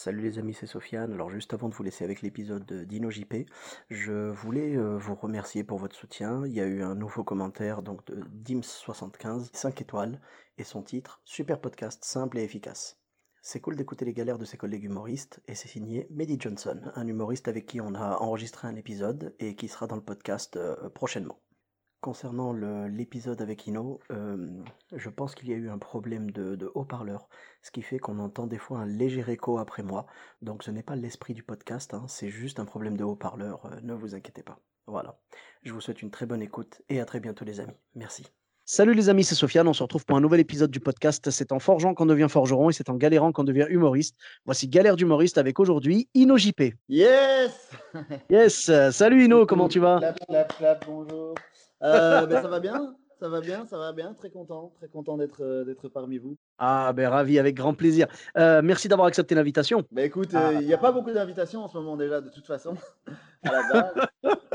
Salut les amis, c'est Sofiane. Alors juste avant de vous laisser avec l'épisode d'InnoJP, je voulais vous remercier pour votre soutien. Il y a eu un nouveau commentaire donc de Dims75, 5 étoiles, et son titre, Super podcast, simple et efficace. C'est cool d'écouter les galères de ses collègues humoristes, et c'est signé Mehdi Johnson, un humoriste avec qui on a enregistré un épisode et qui sera dans le podcast prochainement. Concernant l'épisode avec Ino, je pense qu'il y a eu un problème de haut-parleur, ce qui fait qu'on entend des fois un léger écho après moi. Donc ce n'est pas l'esprit du podcast, hein, c'est juste un problème de haut-parleur, ne vous inquiétez pas. Voilà. Je vous souhaite une très bonne écoute et à très bientôt les amis. Merci. Salut les amis, c'est Sofiane, on se retrouve pour un nouvel épisode du podcast. C'est en forgeant qu'on devient forgeron et c'est en galérant qu'on devient humoriste. Voici Galère d'humoriste avec aujourd'hui Ino JP. Yes! Yes, salut Ino, comment tu vas? Clap, clap, clap, bonjour. Ça va bien, ça va bien, ça va bien. Très content d'être parmi vous. Ah ben ravi, avec grand plaisir. Merci d'avoir accepté l'invitation. Bah écoute, il n'y a pas beaucoup d'invitations en ce moment déjà, de toute façon, à la base.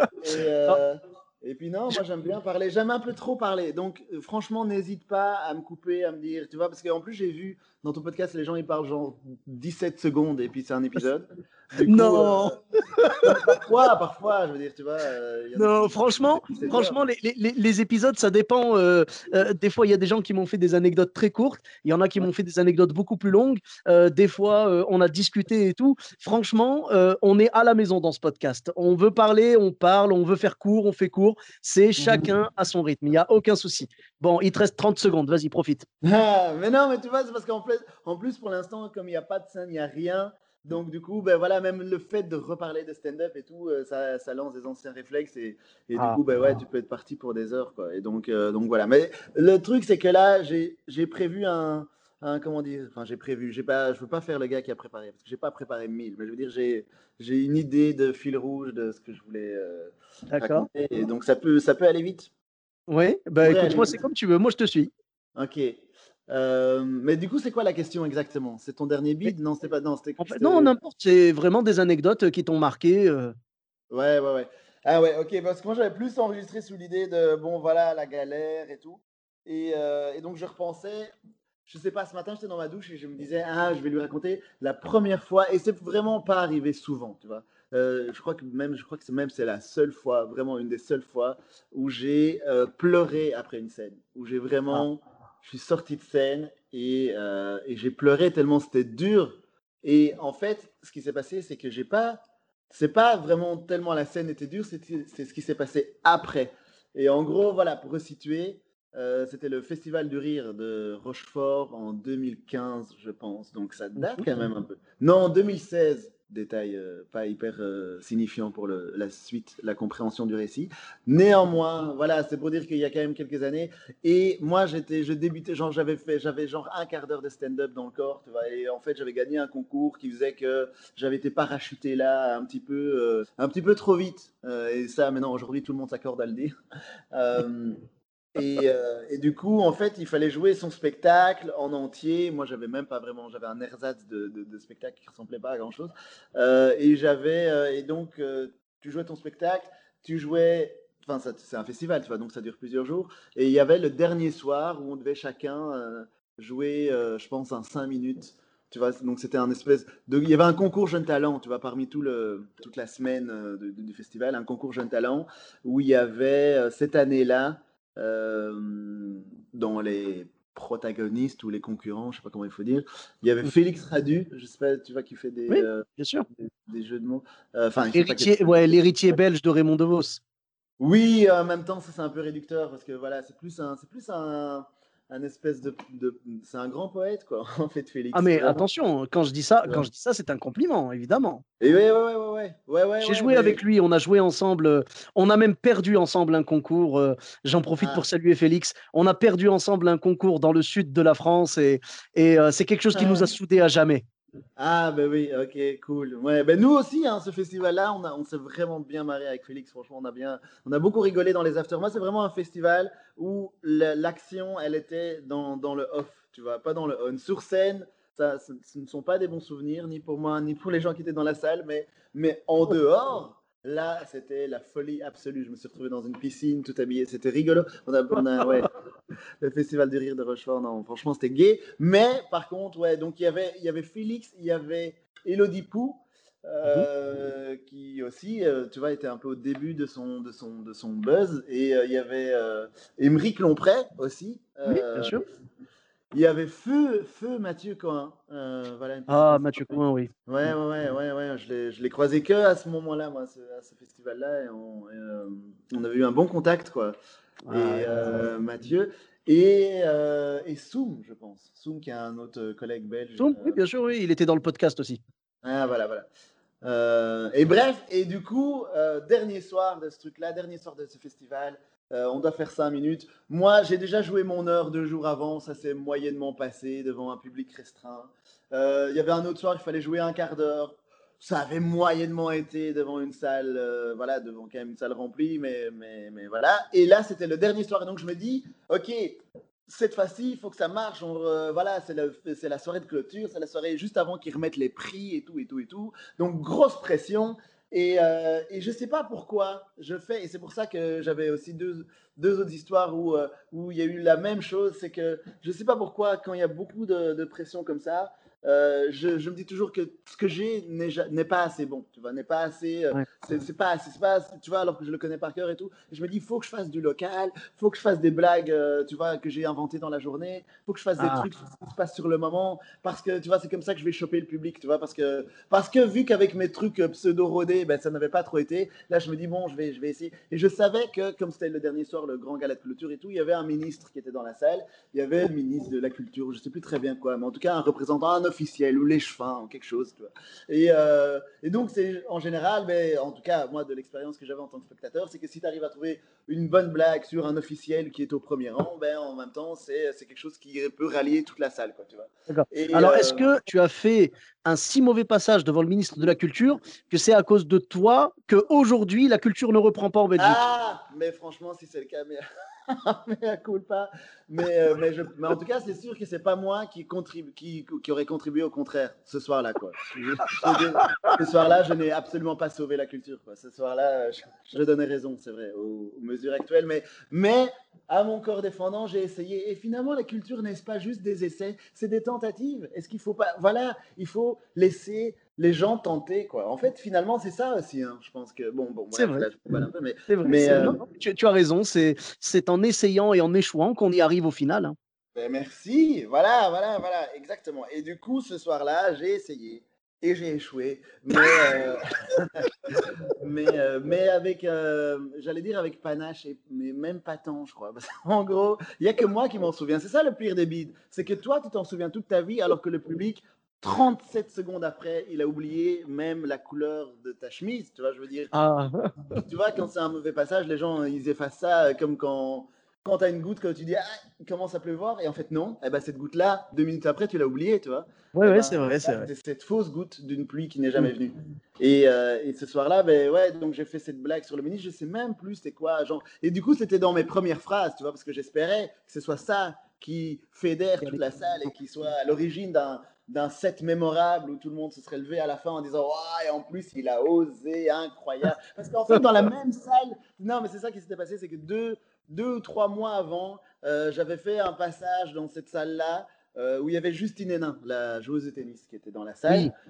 Et puis non, moi j'aime bien parler, j'aime un peu trop parler. Donc franchement, n'hésite pas à me couper, à me dire, tu vois, parce qu'en plus j'ai vu dans ton podcast, les gens ils parlent genre 17 secondes et puis c'est un épisode. Du coup, Non, parfois, je veux dire, tu vois. non, franchement, les épisodes, ça dépend. Des fois, il y a des gens qui m'ont fait des anecdotes très courtes. Il y en a qui m'ont fait des anecdotes beaucoup plus longues. Des fois, on a discuté et tout. Franchement, on est à la maison dans ce podcast. On veut parler, on parle. On veut faire court, on fait court. C'est chacun à son rythme. Il n'y a aucun souci. Bon, il te reste 30 secondes. Vas-y, profite. Mais non, mais tu vois, c'est parce qu'en plus, pour l'instant, comme il n'y a pas de scène, il n'y a rien. Donc du coup, ben voilà, même le fait de reparler de stand-up et tout, ça lance des anciens réflexes et du coup, ben ouais, tu peux être parti pour des heures, quoi. Et donc voilà. Mais le truc, c'est que là, j'ai prévu comment dire, enfin je veux pas faire le gars qui a préparé, parce que j'ai pas préparé 1000, mais je veux dire, j'ai une idée de fil rouge de ce que je voulais D'accord. raconter, et donc ça peut aller vite. Oui, bah Pourrait écoute, aller moi, vite. c'est comme tu veux. Moi, je te suis. Ok. Mais du coup, c'est quoi la question exactement? C'est ton dernier Mais, bid? Non, c'était pas. Non, en fait, non, n'importe. C'est vraiment des anecdotes qui t'ont marqué. Ouais, ouais, ouais. Ah ouais, ok. Parce que moi, j'avais plus enregistré sous l'idée de, bon, voilà, la galère et tout. Et donc, je repensais, je sais pas, ce matin, j'étais dans ma douche et je me disais, ah, je vais lui raconter la première fois. Et c'est vraiment pas arrivé souvent, tu vois. Je crois que c'est la seule fois, vraiment une des seules fois où j'ai pleuré après une scène. Où j'ai Ah, vraiment, je suis sorti de scène et j'ai pleuré tellement c'était dur. Et en fait, ce qui s'est passé, c'est que c'est pas vraiment tellement la scène était dure, c'est ce qui s'est passé après. Et en gros, voilà, pour resituer, c'était le Festival du Rire de Rochefort en 2015, je pense. Donc ça date mhm. quand même un peu. Non, en 2016, détail pas hyper signifiant pour la suite, la compréhension du récit. Néanmoins, voilà, c'est pour dire qu'il y a quand même quelques années. Et moi, je débutais, genre, j'avais genre un quart d'heure de stand-up dans le corps, tu vois. Et en fait, j'avais gagné un concours qui faisait que j'avais été parachuté là un petit peu trop vite. Et ça, maintenant, aujourd'hui, tout le monde s'accorde à le dire. Euh, et du coup, en fait, il fallait jouer son spectacle en entier. Moi, j'avais même pas vraiment, j'avais un ersatz de spectacle qui ressemblait pas à grand chose. Et donc, tu jouais ton spectacle, tu jouais. Enfin, c'est un festival, tu vois, donc ça dure plusieurs jours. Et il y avait le dernier soir où on devait chacun jouer, je pense, en 5 minutes. Tu vois, donc c'était un espèce de. Il y avait un concours jeune talent, tu vois, parmi toute la semaine du festival, un concours jeune talent où il y avait cette année-là dans les protagonistes ou les concurrents, je sais pas comment il faut dire. Il y avait Félix Radu, je sais pas, tu vois, qui fait Oui, bien sûr. des jeux de mots. Enfin, il fait pas que. Héritier, ouais, l'héritier belge de Raymond DeVos. Oui, en même temps, ça c'est un peu réducteur parce que voilà, un espèce c'est un grand poète quoi, en fait, Ah, Félix, mais vraiment. attention, quand je dis ça, c'est un compliment, évidemment. Et ouais, ouais, ouais, ouais, ouais, ouais, ouais, J'ai ouais, joué mais avec lui, on a joué ensemble, on a même perdu ensemble un concours. J'en profite pour ah. saluer Félix. On a perdu ensemble un concours dans le sud de la France et c'est quelque chose qui nous a soudés à jamais. Ah, ben oui, ok, cool. Ouais, ben nous aussi, hein, ce festival-là, on s'est vraiment bien marré avec Félix. Franchement, on a beaucoup rigolé dans les afters. Moi, c'est vraiment un festival où l'action, elle était dans le off, tu vois, pas dans le on. Sur scène, ce ne sont pas des bons souvenirs, ni pour moi, ni pour les gens qui étaient dans la salle, mais en dehors, là, c'était la folie absolue. Je me suis retrouvé dans une piscine, tout habillé, c'était rigolo. Ouais, le Festival du Rire de Rochefort, non, franchement, c'était gay. Mais par contre, ouais, donc il y avait Félix, il y avait Elodie Pou, Mhm. qui aussi, tu vois, était un peu au début de son buzz. Et il y avait Émeric Lomprey aussi. Oui, bien sûr. Il y avait Feu Mathieu Cohen. Voilà une petite Ah, histoire. Mathieu Coin, oui. Ouais, ouais, ouais, ouais, ouais. Je l'ai croisé que à ce moment-là, moi, à ce festival-là. On avait eu un bon contact, quoi. Ah, Et ouais. Mathieu. Et Soum, je pense. Soum, qui est un autre collègue belge. Soum, oui, bien sûr, oui, il était dans le podcast aussi. Ah, voilà, voilà. Et bref, et du coup, dernier soir de ce truc-là, dernier soir de ce festival, on doit faire 5 minutes. Moi, j'ai déjà joué mon heure 2 jours avant, ça s'est moyennement passé devant un public restreint. Il y avait un autre soir, il fallait jouer un quart d'heure. Ça avait moyennement été devant une salle, voilà, devant quand même une salle remplie, mais voilà. Et là, c'était le dernier soir, et donc je me dis, ok, cette fois-ci, il faut que ça marche. Voilà, c'est la soirée de clôture, c'est la soirée juste avant qu'ils remettent les prix et tout, et tout, et tout. Donc, grosse pression. Et je ne sais pas pourquoi je fais, et c'est pour ça que j'avais aussi deux autres histoires où il y a eu la même chose, c'est que je ne sais pas pourquoi, quand il y a beaucoup de pression comme ça, je me dis toujours que ce que j'ai n'est pas assez bon, tu vois, n'est pas assez, Ouais. c'est pas assez, tu vois, alors que je le connais par cœur et tout. Et je me dis, il faut que je fasse du local, il faut que je fasse des blagues, tu vois, que j'ai inventées dans la journée, il faut que je fasse des Ah, trucs sur ce qui se passe sur le moment, parce que, tu vois, c'est comme ça que je vais choper le public, tu vois, parce que vu qu'avec mes trucs pseudo-rodés, ben, ça n'avait pas trop été, là, je me dis, bon, je vais essayer. Et je savais que, comme c'était le dernier soir, le grand gala de clôture et tout, il y avait un ministre qui était dans la salle, il y avait le ministre de la Culture, je ne sais plus très bien quoi, mais en tout cas, un représentant, un officiel, ou l'échevin, ou quelque chose, tu vois. Et donc, c'est en général, mais en tout cas, moi, de l'expérience que j'avais en tant que spectateur, c'est que si tu arrives à trouver une bonne blague sur un officiel qui est au premier rang, ben, en même temps, c'est quelque chose qui peut rallier toute la salle, quoi, tu vois. d'accord. Et Alors, est-ce que tu as fait un si mauvais passage devant le ministre de la Culture que c'est à cause de toi qu'aujourd'hui la culture ne reprend pas en Belgique? ah, mais franchement, si c'est le cas, mais mais à culpa. Mais en tout cas, c'est sûr que c'est pas moi qui aurait contribué au contraire ce soir-là, quoi. Je veux dire, ce soir-là, je n'ai absolument pas sauvé la culture, quoi. Ce soir-là, je donnais raison, c'est vrai, aux mesures actuelles. Mais à mon corps défendant, j'ai essayé. Et finalement, la culture n'est pas juste des essais, c'est des tentatives. Est-ce qu'il faut pas. Voilà, il faut laisser les gens tenter, quoi. En fait, finalement, c'est ça aussi, hein. Je pense que. Bon, C'est bref, vrai, là, je parle un peu, mais. c'est vrai. mais Non, non, tu as raison. C'est en essayant et en échouant qu'on y arrive au final, hein. Ben merci, voilà, voilà, voilà, exactement. Et du coup, ce soir-là, j'ai essayé et j'ai échoué, mais avec, j'allais dire avec panache, mais même pas tant, je crois. Parce qu'en gros, il n'y a que moi qui m'en souviens. C'est ça le pire des bides, c'est que toi, tu t'en souviens toute ta vie, alors que le public, 37 secondes après, il a oublié même la couleur de ta chemise, tu vois, je veux dire. Ah, Tu vois, quand c'est un mauvais passage, les gens, ils effacent ça comme quand tu as une goutte, quand tu dis, ah, il commence à pleuvoir, et en fait, non, eh ben, cette goutte-là, 2 minutes après, tu l'as oubliée, tu vois. ouais, Eh ouais, ben, c'est vrai, c'est là, vrai. c'était cette fausse goutte d'une pluie qui n'est Mm. jamais venue. Et ce soir-là, ben ouais, donc j'ai fait cette blague sur le ministre, je sais même plus c'était quoi, genre. Et du coup, c'était dans mes premières phrases, tu vois, parce que j'espérais que ce soit ça qui fédère toute la salle et qui soit à l'origine d'un set mémorable où tout le monde se serait levé à la fin en disant ouais, et en plus il a osé, incroyable. Parce qu'en fait, dans la même salle, non, mais c'est ça qui s'était passé, c'est que deux ou 3 mois avant, j'avais fait un passage dans cette salle-là où il y avait Justine Hénin, la joueuse de tennis, qui était dans la salle. Oui,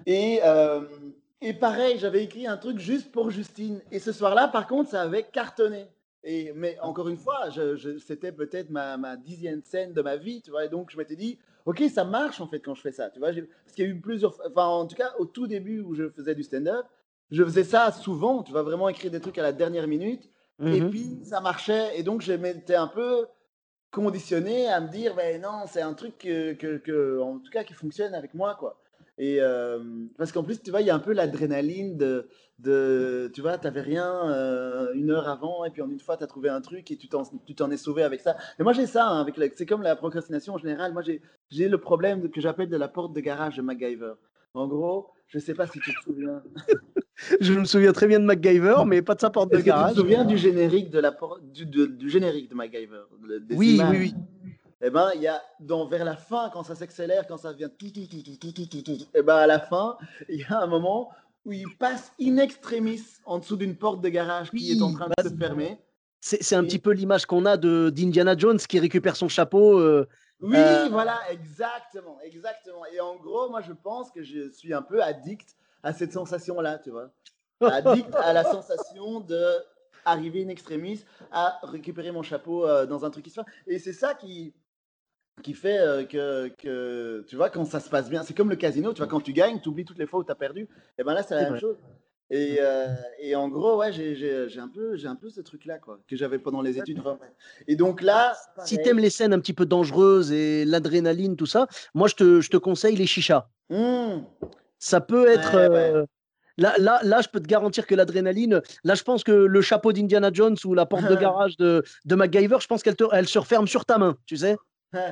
Et pareil, j'avais écrit un truc juste pour Justine. Et ce soir-là, par contre, ça avait cartonné. Mais encore une fois, c'était peut-être ma 10e scène de ma vie, tu vois. Et donc, je m'étais dit, ok, ça marche en fait quand je fais ça, tu vois. Parce qu'il y a eu plusieurs, enfin, en tout cas, au tout début où je faisais du stand-up, je faisais ça souvent, tu vois, vraiment écrire des trucs à la dernière minute. Et mhm. puis, ça marchait. Et donc, je m'étais un peu conditionné à me dire, ben non, c'est un truc en tout cas, qui fonctionne avec moi, quoi. Parce qu'en plus, tu vois, il y a un peu l'adrénaline tu vois, t'avais rien 1 heure avant, et puis en une fois, tu as trouvé un truc et tu t'en es sauvé avec ça. Et moi, j'ai ça, hein, c'est comme la procrastination en général. Moi, j'ai le problème que j'appelle de la porte de garage de MacGyver. En gros, je sais pas si tu te souviens. Je me souviens très bien de MacGyver, mais pas de sa porte de Est-ce que tu te garage. souviens du générique de la porte, du générique de MacGyver, des Oui, oui, images? oui. Eh ben, il y a vers la fin, quand ça s'accélère, quand ça devient tout, et ben à la fin, il y a un moment où il passe in extremis en dessous d'une porte de garage qui est en Oui, train bah, de se fermer. c'est un petit Et peu l'image qu'on a d'Indiana Jones qui récupère son chapeau Oui, voilà, exactement, exactement. Et en gros, moi, je pense que je suis un peu addict à cette sensation-là, tu vois. Addict à la sensation de arriver in extremis à récupérer mon chapeau dans un truc qui se fait. Et c'est ça qui fait tu vois, quand ça se passe bien, c'est comme le casino, tu vois, quand tu gagnes, tu oublies toutes les fois où tu as perdu. Et ben là, c'est la C'est même vrai. chose. Et en gros, ouais, j'ai un peu ce truc-là, quoi, que j'avais pendant les études. Vraiment. Et donc là, Si t'aimes pareil. les scènes un petit peu dangereuses et l'adrénaline, tout ça, moi, je te conseille les chichas. Hmm, Ça peut être. ouais, ouais. Là, je peux te garantir que l'adrénaline, là, je pense que le chapeau d'Indiana Jones ou la porte de garage de MacGyver, je pense elle se referme sur ta main, tu sais.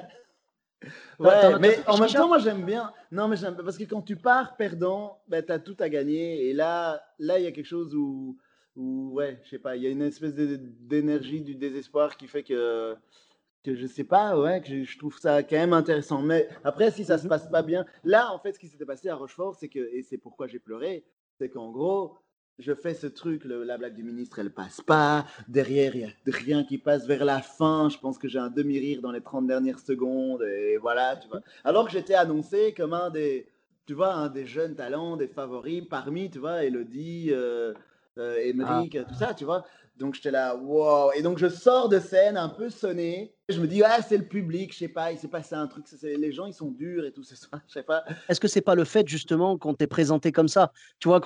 T'en Ouais, as déjà mais fait des en même chichas? temps, moi j'aime bien. Non, mais j'aime parce que quand tu pars perdant, ben, tu as tout à gagner. Et là, il y a quelque chose où ouais, je sais pas, il y a une espèce d'énergie du désespoir qui fait que je sais pas, ouais, que je trouve ça quand même intéressant. Mais après, si ça se Mhm. passe pas bien, là, en fait, ce qui s'était passé à Rochefort, c'est que, et c'est pourquoi j'ai pleuré, c'est qu'en gros, je fais ce truc, la blague du ministre, elle passe pas. Derrière, il y a rien qui passe vers la fin. Je pense que j'ai un demi-rire dans les 30 dernières secondes. Et voilà, tu vois. Alors que j'étais annoncé comme tu vois, un des jeunes talents, des favoris, parmi, tu vois, Elodie, Ah. Émeric, tout ça, tu vois. Donc j'étais là, wow. Et donc je sors de scène un peu sonné. Je me dis, ah, c'est le public, je sais pas, il s'est passé un truc. Les gens, ils sont durs et tout ce soir, je sais pas. Est-ce que c'est pas le fait justement qu'on t'ait présenté comme ça? Tu vois,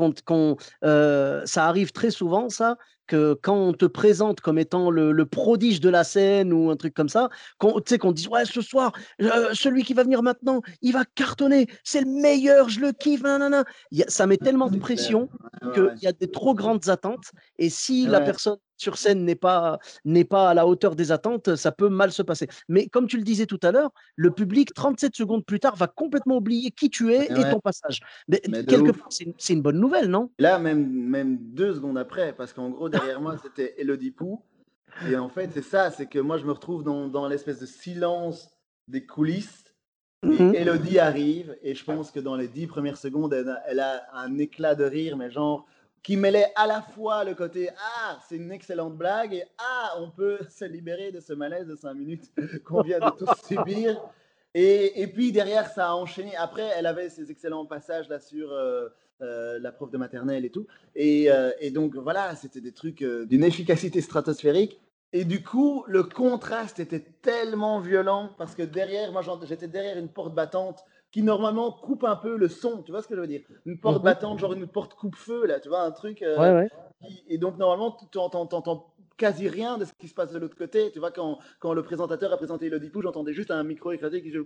ça arrive très souvent, ça, que quand on te présente comme étant le prodige de la scène ou un truc comme ça, tu sais, qu'on te dise, ouais, ce soir, celui qui va venir maintenant, il va cartonner, c'est le meilleur, je le kiffe, nanana. Ça met tellement de C'est clair. pression Ouais, qu'il ouais, y a des trop grandes attentes. Et si la ouais. personne sur scène n'est pas à la hauteur des attentes, ça peut mal se passer. Mais comme tu le disais tout à l'heure, le public, 37 secondes plus tard, va complètement oublier qui tu es Ouais, et ouais. ton passage. Mais Mais de quelque ouf. part, c'est une bonne nouvelle, non? Là, même 2 secondes après, parce qu'en gros, derrière moi, c'était Elodie Pou. Et en fait, c'est ça, c'est que moi, je me retrouve dans l'espèce de silence des coulisses. Mhm. Et Elodie arrive, et je pense que dans les 10 premières secondes, elle a un éclat de rire, mais genre, qui mêlait à la fois le côté Ah, c'est une excellente blague, et Ah, on peut se libérer de ce malaise de 5 minutes qu'on vient de tous subir. Et puis derrière, ça a enchaîné. Après, elle avait ces excellents passages là sur la prof de maternelle et tout. Et donc voilà, c'était des trucs d'une efficacité stratosphérique. Et du coup, le contraste était tellement violent parce que derrière, moi j'étais derrière une porte battante qui normalement coupe un peu le son, tu vois ce que je veux dire? Une porte Mhm. battante, genre une porte coupe-feu, là, tu vois, un truc. Ouais, ouais. Et donc normalement, tu entends quasi rien de ce qui se passe de l'autre côté. Tu vois, quand le présentateur a présenté Elodie Pou, j'entendais juste un micro écrasé qui se.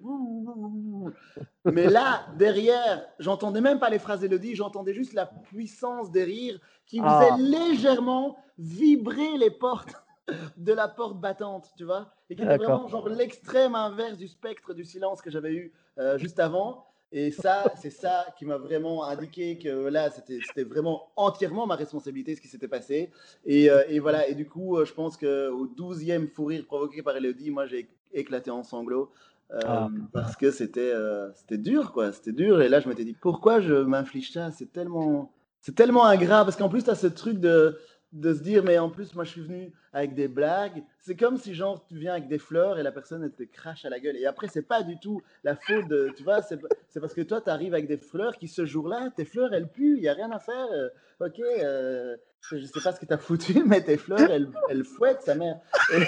Mais là, derrière, j'entendais même pas les phrases d'Elodie, j'entendais juste la puissance des rires qui faisait Ah, légèrement vibrer les portes de la porte battante, tu vois, et qui était d'accord. vraiment genre l'extrême inverse du spectre du silence que j'avais eu juste avant. Et ça, c'est ça qui m'a vraiment indiqué que là, c'était vraiment entièrement ma responsabilité ce qui s'était passé. Et voilà, et du coup, je pense qu'au 12e fou rire provoqué par Elodie, moi j'ai éclaté en sanglots. Ah. Parce que c'était dur, quoi. C'était dur. Et là, je m'étais dit, pourquoi je m'inflige ça? C'est tellement ingrat. Parce qu'en plus, tu as ce truc de se dire, mais en plus, moi, je suis venu avec des blagues. C'est comme si, genre, tu viens avec des fleurs et la personne, elle te crache à la gueule. Et après, c'est pas du tout la faute de. Tu vois, c'est parce que toi, tu arrives avec des fleurs qui, ce jour-là, tes fleurs, elles puent. Il n'y a rien à faire. Ok, je sais pas ce que tu as foutu, mais tes fleurs, elles fouettent sa mère. Et,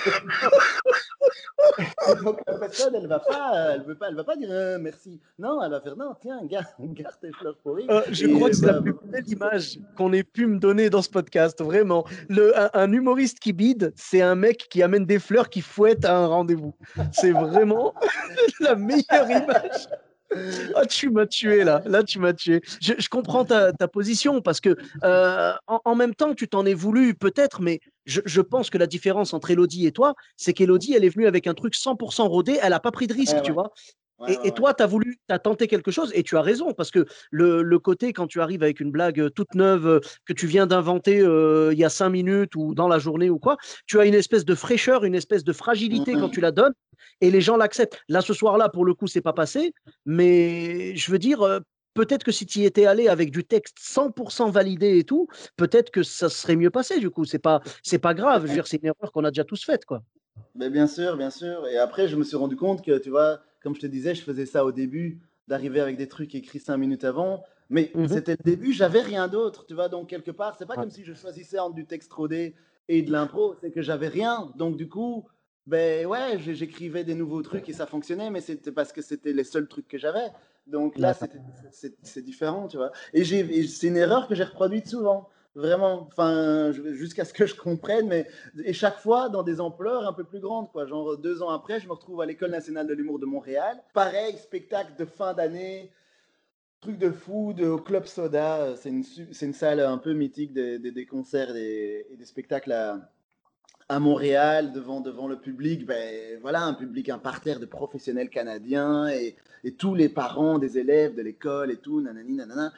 et donc la personne, elle va pas dire merci. Non, elle va faire non, tiens, garde tes fleurs pourries. Je crois Et que c'est la plus belle image qu'on ait pu me donner dans ce podcast, vraiment. Un humoriste qui bide, c'est un mec qui amène des fleurs qui fouettent à un rendez-vous. C'est vraiment la meilleure image. Ah, tu m'as tué là. Là, tu m'as tué. Je comprends ta position parce que en même temps, tu t'en es voulu peut-être, mais je pense que la différence entre Elodie et toi, c'est qu'Elodie, elle est venue avec un truc 100% rodé, elle n'a pas pris de risque, ouais, tu ouais, vois. ouais, Et ouais, ouais. toi, tu as tenté quelque chose et tu as raison parce que le côté, quand tu arrives avec une blague toute neuve que tu viens d'inventer il y a 5 minutes ou dans la journée ou quoi, tu as une espèce de fraîcheur, une espèce de fragilité quand tu Mhm. la donnes et les gens l'acceptent. Là, ce soir-là, pour le coup, c'est pas passé, mais je veux dire, peut-être que si tu y étais allé avec du texte 100% validé et tout, peut-être que ça serait mieux passé du coup. C'est pas grave. Je veux dire, c'est une erreur qu'on a déjà tous faite, quoi. Mais bien sûr, bien sûr. Et après, je me suis rendu compte que, tu vois, comme je te disais, je faisais ça au début, d'arriver avec des trucs écrits 5 minutes avant. Mais Mhm. c'était le début, j'avais rien d'autre, tu vois. Donc, quelque part, c'est pas Ouais. comme si je choisissais entre du texte rodé et de l'impro, c'est que j'avais rien. Donc, du coup, ben ouais, j'écrivais des nouveaux trucs et ça fonctionnait, mais c'était parce que c'était les seuls trucs que j'avais. Donc là, D'accord. c'est différent, tu vois. Et c'est une erreur que j'ai reproduite souvent, vraiment. Enfin, jusqu'à ce que je comprenne, mais et chaque fois dans des ampleurs un peu plus grandes, quoi. Genre 2 ans après, je me retrouve à l'École nationale de l'humour de Montréal. Pareil, spectacle de fin d'année, truc de fou, au Club Soda. C'est une salle un peu mythique des concerts et des spectacles à Montréal, devant le public. Ben voilà, un parterre de professionnels canadiens et tous les parents des élèves de l'école et tout, nanani, nanana.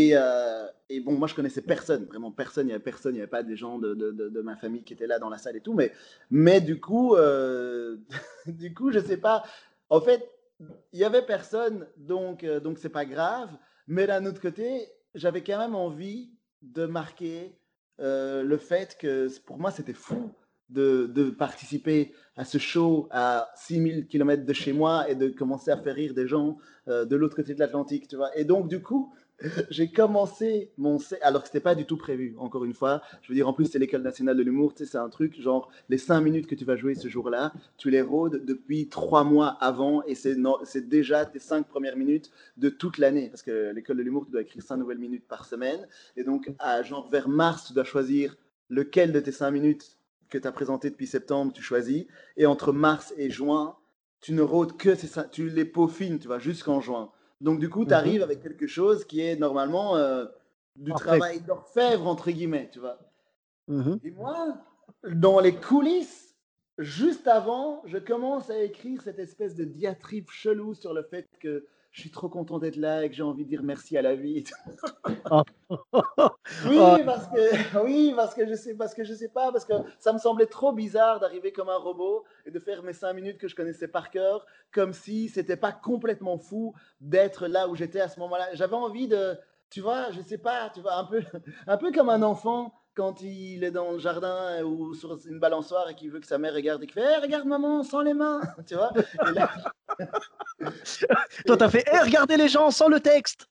Et bon, moi je connaissais personne, vraiment personne, il n'y avait pas des gens de ma famille qui étaient là dans la salle et tout, mais du coup, du coup, je sais pas, en fait, il y avait personne, donc c'est pas grave, mais d'un autre côté, j'avais quand même envie de marquer le fait que pour moi c'était fou de participer à ce show à 6 000 km de chez moi et de commencer à faire rire des gens de l'autre côté de l'Atlantique, tu vois. Et donc, du coup, j'ai commencé alors que c'était pas du tout prévu, encore une fois. Je veux dire, en plus, c'est l'École nationale de l'humour, tu sais, c'est un truc, genre, les 5 minutes que tu vas jouer ce jour-là, tu les rôdes depuis 3 mois avant et c'est déjà tes 5 premières minutes de toute l'année. Parce que l'École de l'humour, tu dois écrire 5 nouvelles minutes par semaine. Et donc, genre, vers mars, tu dois choisir lequel de tes 5 minutes que tu as présenté depuis septembre, tu choisis. Et entre mars et juin, tu ne rôdes que tu les peaufines, tu vois, jusqu'en juin. Donc du coup, tu Mhm. arrives avec quelque chose qui est normalement du Parfait. travail d'orfèvre, entre guillemets, tu vois. Mhm. Et moi, dans les coulisses, juste avant, je commence à écrire cette espèce de diatribe chelou sur le fait que je suis trop content d'être là et que j'ai envie de dire merci à la vie. Ah. Ah. Oui, parce que je sais pas, parce que ça me semblait trop bizarre d'arriver comme un robot et de faire mes 5 minutes que je connaissais par cœur, comme si c'était pas complètement fou d'être là où j'étais à ce moment-là. J'avais envie de, tu vois, je sais pas, tu vois, un peu comme un enfant quand il est dans le jardin ou sur une balançoire et qu'il veut que sa mère regarde et qu'il fait, hey, regarde maman, sans les mains, tu vois. Et là, Toi, t'as fait, hey, regardez les gens sans le texte.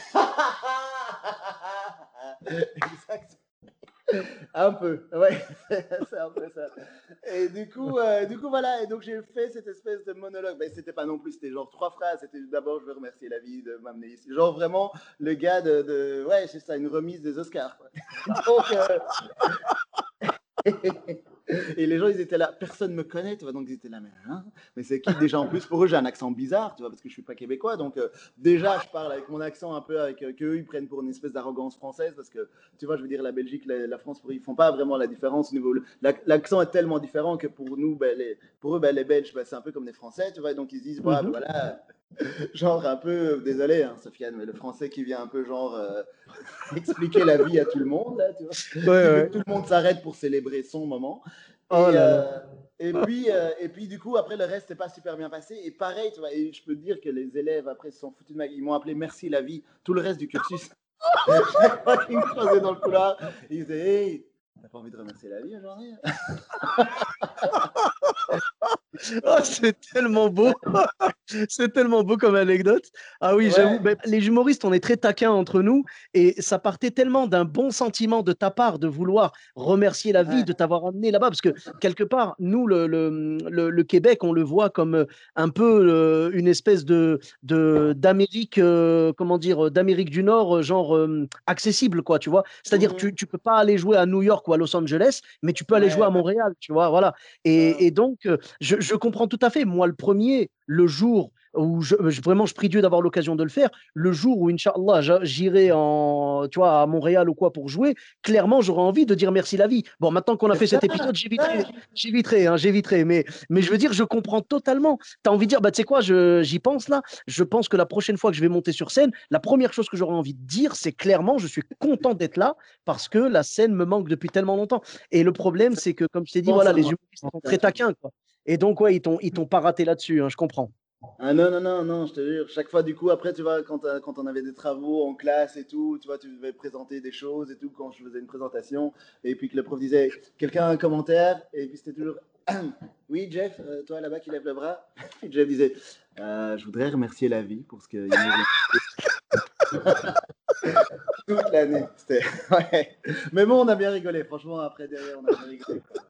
exact. Un peu, ouais, c'est un peu ça. Et du coup, voilà. Et donc j'ai fait cette espèce de monologue. Ben, c'était pas non plus, c'était genre 3 phrases. C'était d'abord, je veux remercier la vie de m'amener ici. Genre vraiment le gars ouais, c'est ça, une remise des Oscars, quoi. Donc, et les gens, ils étaient là, personne me connaît, tu vois, donc ils étaient là, mais, hein, mais c'est qui? Déjà, en plus, pour eux, j'ai un accent bizarre, tu vois, parce que je suis pas québécois, donc déjà, je parle avec mon accent un peu, avec qu'eux, ils prennent pour une espèce d'arrogance française, parce que, tu vois, je veux dire, la Belgique, la France, ils font pas vraiment la différence au niveau. L'accent est tellement différent que pour nous, ben, pour eux, ben, les Belges, ben, c'est un peu comme les Français, tu vois, donc ils se disent, bah, ben, Mhm. voilà, genre un peu, désolé, hein, Sofiane, mais le français qui vient un peu, genre, expliquer la vie à tout le monde, là, tu vois, Ouais, qui veut ouais. que tout le monde s'arrête pour célébrer son moment. Oh Et, là là. euh, et puis, du coup, après, le reste c'est pas super bien passé. Et pareil, tu vois, et je peux te dire que les élèves, après, se sont foutus de ma gueule. Ils m'ont appelé Merci la vie, tout le reste du cursus. Chaque fois qu'ils me croisaient dans le couloir, ils disaient, hey, t'as pas envie de remercier la vie aujourd'hui? Oh, c'est tellement beau. C'est tellement beau comme anecdote. Ah oui, j'avoue. Ouais. Ben, les humoristes, on est très taquins entre nous et ça partait tellement d'un bon sentiment de ta part de vouloir remercier la vie, Ouais. de t'avoir amené là-bas. Parce que quelque part, nous, le Québec, on le voit comme un peu une espèce d'Amérique, comment dire, d'Amérique du Nord, genre accessible, quoi, tu vois. C'est-à-dire, Mhm. tu peux pas aller jouer à New York ou à Los Angeles, mais tu peux aller jouer Ouais, à ouais. Montréal, tu vois, voilà. Et donc, je comprends tout à fait. Moi, le premier, le jour où vraiment je prie Dieu d'avoir l'occasion de le faire, le jour où, Inch'Allah, j'irai tu vois, à Montréal ou quoi pour jouer, clairement, j'aurais envie de dire merci la vie. Bon, maintenant qu'on a C'est fait ça, cet épisode, ça. j'éviterai, hein, j'éviterai. Mais je veux dire, je comprends totalement. Tu as envie de dire, bah, tu sais quoi, j'y pense là. Je pense que la prochaine fois que je vais monter sur scène, la première chose que j'aurais envie de dire, c'est clairement, je suis content d'être là parce que la scène me manque depuis tellement longtemps. Et le problème, c'est que, comme je t'ai dit, Pense voilà, à les moi. humoristes sont très taquins, quoi. Et donc, ouais, ils t'ont pas raté là-dessus, hein, je comprends. Ah non, non, non, non, je te jure. Chaque fois, du coup, après, tu vois, quand on avait des travaux en classe et tout, tu vois, tu devais présenter des choses et tout, quand je faisais une présentation, et puis que le prof disait, quelqu'un a un commentaire, et puis c'était toujours, oui, Jeff, toi là-bas qui lève le bras. Puis Jeff disait, je voudrais remercier la vie pour ce qu'il nous vient toute l'année. C'était, ouais. Mais bon, on a bien rigolé, franchement, après, derrière, on a bien rigolé, quoi.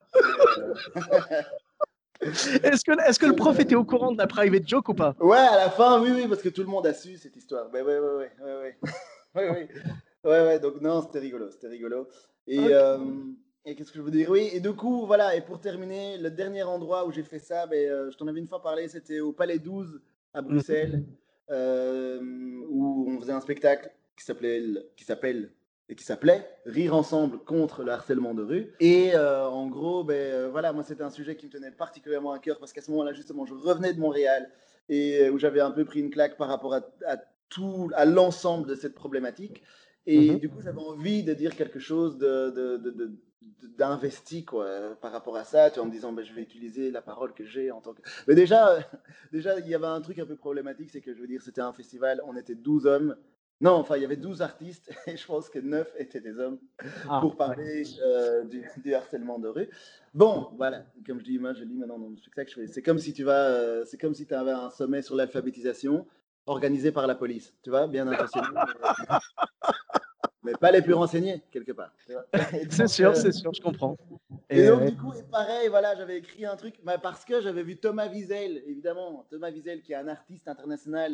Est-ce que le prof était au courant de la private joke ou pas? Ouais, à la fin, oui, oui, parce que tout le monde a su cette histoire. Ben ouais, ouais, ouais, ouais, ouais. Ouais, ouais. Ouais, ouais, donc non, c'était rigolo, c'était rigolo. Et, Ok. euh, et qu'est-ce que je veux dire? Oui, et du coup, voilà, et pour terminer, le dernier endroit où j'ai fait ça, je t'en avais une fois parlé, c'était au Palais 12 à Mhm. Bruxelles, où on faisait un spectacle qui s'appelait Rire ensemble contre le harcèlement de rue. Et en gros, voilà, moi c'était un sujet qui me tenait particulièrement à cœur parce qu'à ce moment-là, justement, je revenais de Montréal et où j'avais un peu pris une claque par rapport à l'ensemble de cette problématique. Et Mhm. du coup, j'avais envie de dire quelque chose d'investi quoi, par rapport à ça, tu vois, en me disant je vais utiliser la parole que j'ai en tant que. Mais déjà, déjà, il y avait un truc un peu problématique, c'est que je veux dire, c'était un festival, on était 12 hommes. Non, enfin, il y avait 12 artistes et je pense que 9 étaient des hommes Ah, pour ouais. parler du harcèlement de rue. Bon, voilà, comme je dis, moi je dis maintenant dans le spectacle, c'est comme si c'est comme si tu avais un sommet sur l'alphabétisation organisé par la police, tu vois, bien intentionné, mais pas les plus renseignés, quelque part. Tu vois. Et donc, C'est sûr, je comprends. et Et, donc, du coup, et pareil, voilà, j'avais écrit un truc, parce que j'avais vu Thomas Wiesel, évidemment, Thomas Wiesel qui est un artiste international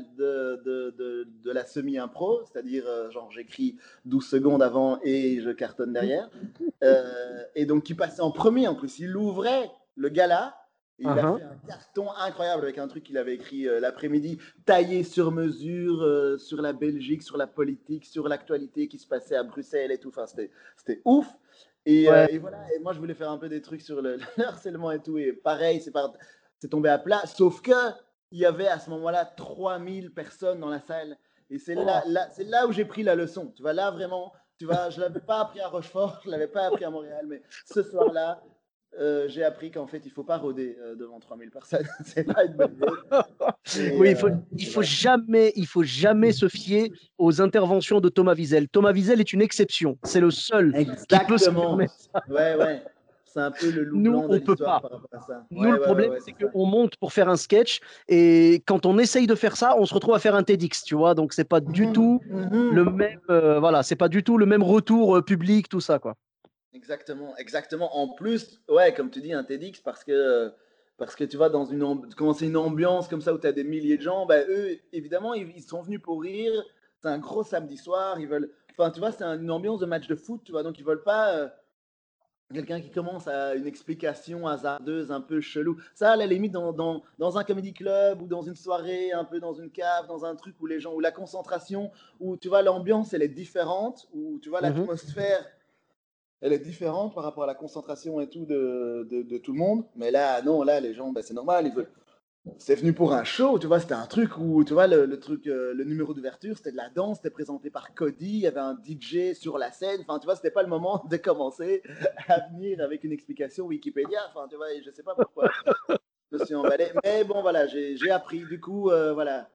de la semi-impro, c'est-à-dire, genre, j'écris 12 secondes avant et je cartonne derrière. Et donc, qui passait en premier, en plus, il ouvrait le gala, et il a uh-huh. fait un carton incroyable avec un truc qu'il avait écrit l'après-midi, taillé sur mesure, sur la Belgique, sur la politique, sur l'actualité qui se passait à Bruxelles et tout, enfin, c'était ouf. Ouais. Et voilà, et moi je voulais faire un peu des trucs sur le harcèlement et tout, et pareil, c'est tombé à plat, sauf que il y avait à ce moment-là 3000 personnes dans la salle, et Oh. c'est là où j'ai pris la leçon, tu vois, là vraiment, tu vois, je ne l'avais pas appris à Rochefort, je ne l'avais pas appris à Montréal, mais ce soir-là, j'ai appris qu'en fait, il ne faut pas rôder devant 3000 personnes, c'est pas une bonne idée, Oui, et voilà. il faut jamais se fier aux interventions de Thomas Wiesel. Thomas Wiesel est une exception. C'est le seul qui peut se Exactement, permettre ça. ouais, ouais, c'est un peu le loup Nous, blanc de on peut l'histoire pas. par rapport à ça. Nous, Ouais, le ouais, ouais, problème, ouais, c'est c'est ça. qu'on monte pour faire un sketch et quand on essaye de faire ça, on se retrouve à faire un TEDx, tu vois. Donc, c'est pas du tout Mhm, le mhm. même, voilà, c'est pas du tout le même retour public, tout ça, quoi. Exactement, exactement. En plus, ouais, comme tu dis, un TEDx, parce que tu vois, quand c'est une ambiance comme ça où tu as des milliers de gens, eux, évidemment, ils sont venus pour rire. C'est un gros samedi soir, ils veulent. Enfin, tu vois, c'est une ambiance de match de foot, tu vois, donc ils veulent pas quelqu'un qui commence à une explication hasardeuse, un peu chelou. Ça, à la limite, dans un comedy club ou dans une soirée, un peu dans une cave, dans un truc où les gens, où la concentration, où tu vois, l'ambiance, elle est différente, où tu vois, Mhm. l'atmosphère elle est différente par rapport à la concentration et tout de tout le monde. Mais là, non, là, les gens, c'est normal. C'est venu pour un show, tu vois. C'était un truc où, tu vois, le truc, le numéro d'ouverture, c'était de la danse, c'était présenté par Cody. Il y avait un DJ sur la scène. Enfin, tu vois, c'était pas le moment de commencer à venir avec une explication Wikipédia. Enfin, tu vois, et je sais pas pourquoi je me suis emballé. Mais bon, voilà, j'ai appris. Du coup, voilà.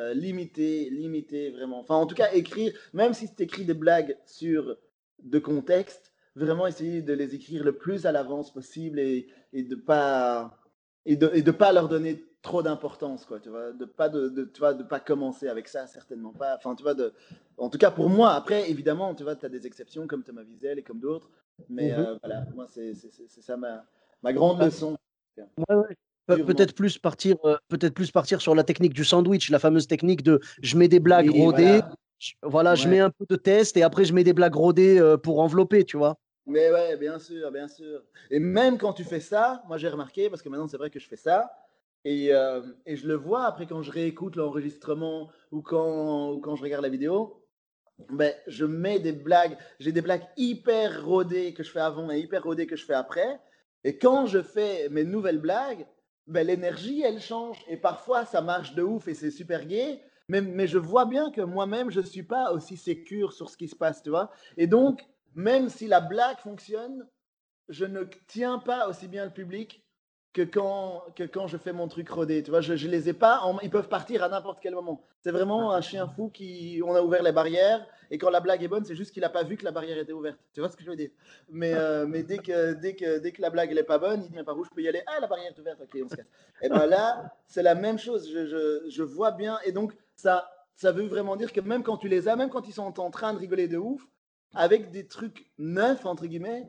Limiter vraiment. Enfin, en tout cas, écrire, même si tu écris des blagues sur de contexte, vraiment essayer de les écrire le plus à l'avance possible et de pas leur donner trop d'importance, quoi, tu vois, tu vois, de pas commencer avec ça, certainement pas. Enfin, tu vois, en tout cas pour moi, après, évidemment, tu vois, tu as des exceptions comme Thomas Wiesel et comme d'autres, mais Mhm. voilà, moi, c'est ça ma grande Bah, leçon, ouais, ouais. durement. Peut-être plus partir sur la technique du sandwich, la fameuse technique de je mets des blagues Oui, rodées, voilà. voilà, je Ouais. mets un peu de test et après je mets des blagues rodées pour envelopper, tu vois. Mais ouais, bien sûr, bien sûr. Et même quand tu fais ça, moi j'ai remarqué, parce que maintenant c'est vrai que je fais ça, et je le vois après quand je réécoute l'enregistrement ou quand je regarde la vidéo, je mets des blagues, j'ai des blagues hyper rodées que je fais avant et hyper rodées que je fais après. Et quand je fais mes nouvelles blagues, l'énergie elle change. Et parfois ça marche de ouf et c'est super gai, mais je vois bien que moi-même je ne suis pas aussi sécure sur ce qui se passe, tu vois. Et donc, même si la blague fonctionne, je ne tiens pas aussi bien le public que quand je fais mon truc rodé. Tu vois, je les ai pas, ils peuvent partir à n'importe quel moment. C'est vraiment un chien fou on a ouvert les barrières et quand la blague est bonne, c'est juste qu'il n'a pas vu que la barrière était ouverte. Tu vois ce que je veux dire? Mais dès que la blague elle est pas bonne, il dit mais par où je peux y aller? Ah, la barrière est ouverte, ok, on se casse. Et ben là, c'est la même chose. Je vois bien et donc ça veut vraiment dire que même quand tu les as, même quand ils sont en train de rigoler de ouf, avec des trucs neufs entre guillemets,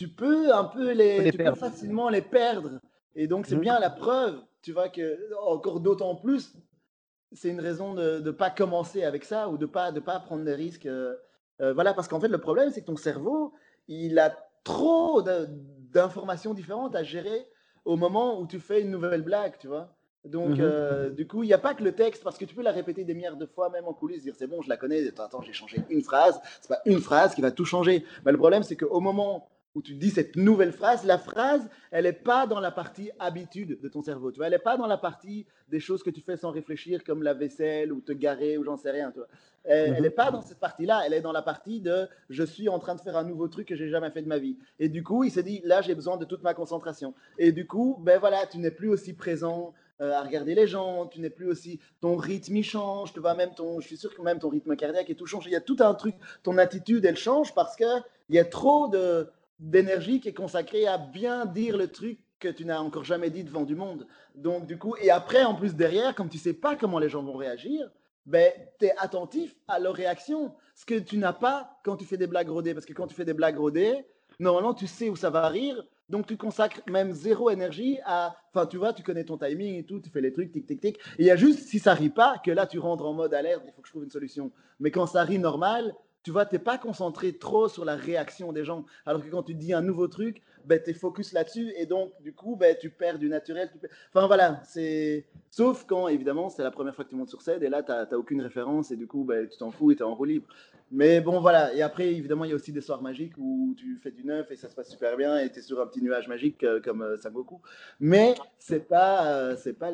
tu peux facilement les perdre. Et donc, c'est bien la preuve, tu vois, que encore d'autant plus, c'est une raison de ne pas commencer avec ça ou de pas prendre des risques. Voilà, parce qu'en fait, le problème, c'est que ton cerveau, il a trop d'informations différentes à gérer au moment où tu fais une nouvelle blague, tu vois. Donc, du coup, il n'y a pas que le texte, parce que tu peux la répéter des milliards de fois, même en coulisses, dire c'est bon, je la connais, attends, j'ai changé une phrase. C'est pas une phrase qui va tout changer. Mais le problème, c'est qu'au moment où tu dis cette nouvelle phrase, la phrase, elle n'est pas dans la partie habitude de ton cerveau. Tu vois, elle n'est pas dans la partie des choses que tu fais sans réfléchir, comme la vaisselle ou te garer ou j'en sais rien. Tu vois. Elle n'est pas dans cette partie-là. Elle est dans la partie de je suis en train de faire un nouveau truc que j'ai jamais fait de ma vie. Et du coup, il s'est dit là, j'ai besoin de toute ma concentration. Et du coup, ben voilà, tu n'es plus aussi présent à regarder les gens, tu n'es plus aussi, ton rythme il change, tu vois, je suis sûr que même ton rythme cardiaque et tout change. Il y a tout un truc, ton attitude elle change parce que il y a trop d'énergie qui est consacrée à bien dire le truc que tu n'as encore jamais dit devant du monde. Donc du coup, et après en plus derrière, comme tu sais pas comment les gens vont réagir, ben tu es attentif à leur réaction, ce que tu n'as pas quand tu fais des blagues rodées, parce que quand tu fais des blagues rodées, normalement tu sais où ça va rire, donc tu consacres même zéro énergie enfin tu vois, tu connais ton timing et tout, tu fais les trucs, tic tic tic, et il y a juste si ça rit pas, que là tu rentres en mode alerte, il faut que je trouve une solution. Mais quand ça rit normal, tu vois, tu n'es pas concentré trop sur la réaction des gens. Alors que quand tu dis un nouveau truc, ben, tu es focus là-dessus et donc, du coup, ben, tu perds du naturel. Enfin, voilà, c'est. Sauf quand, évidemment, c'est la première fois que tu montes sur scène et là, tu n'as aucune référence et du coup, ben, tu t'en fous et tu es en roue libre. Mais bon, voilà. Et après, évidemment, il y a aussi des soirs magiques où tu fais du neuf et ça se passe super bien et tu es sur un petit nuage magique comme Sangoku. Mais c'est pas